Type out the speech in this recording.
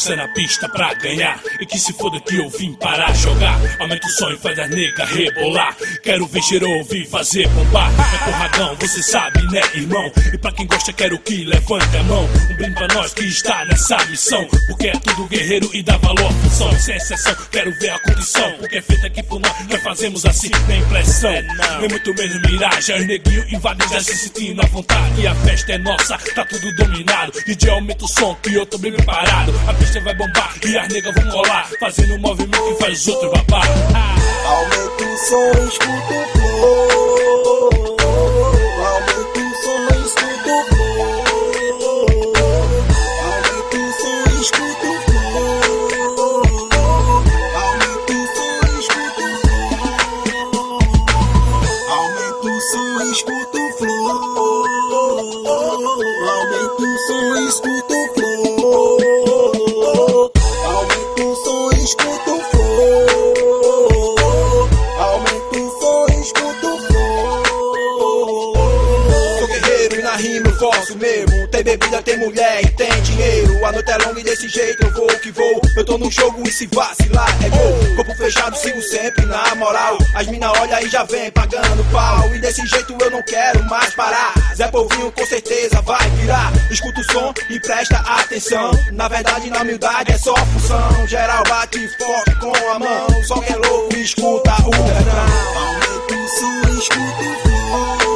força na pista pra ganhar. E que se foda que eu vim para jogar. Aumenta o som e faz a nega rebolar. Quero ver cheiro ouvir fazer bombar. É porradão, você sabe né irmão. E pra quem gosta quero que levante a mão. Um brinde pra nós que está nessa missão. Porque é tudo guerreiro e dá valor à função. Sem exceção, quero ver a condição. Porque é feito aqui por nós fazemos assim, nem pressão. Nem muito menos miragem. Os neguinhos invadem já se sentindo à vontade. E a festa é nossa, tá tudo dominado. DJ aumenta o som que eu tô bem preparado. A pista vai bombar e as negas vão colar. Fazendo um movimento que faz os outros babar. Aumenta o som, escuta o flow. Aumenta o som, escuta o flow. Aumenta o som, escuta o flow. Aumenta o som, escuta o flow. Aumenta o som, escuta o flow. Aumenta o som, escuta o flow. Aumenta o som, escuta o flow. Aumenta o som, escuta o flow. Sou guerreiro e na rima eu forço mesmo. Tem bebida, tem mulher e tem dinheiro. A noite é longa e desse jeito eu vou que vou. Eu tô no jogo e se vacilar é gol. Corpo fechado, sigo sempre na moral. As mina olha e já vem pagando pau. E desse jeito eu não quero mais parar. Zé Povinho com certeza vai virar. Escuta o som e presta atenção. Na verdade na humildade é só função. Geral bate forte com a mão. Só quem é louco escuta o refrão. Aumenta o som, escuta o flow.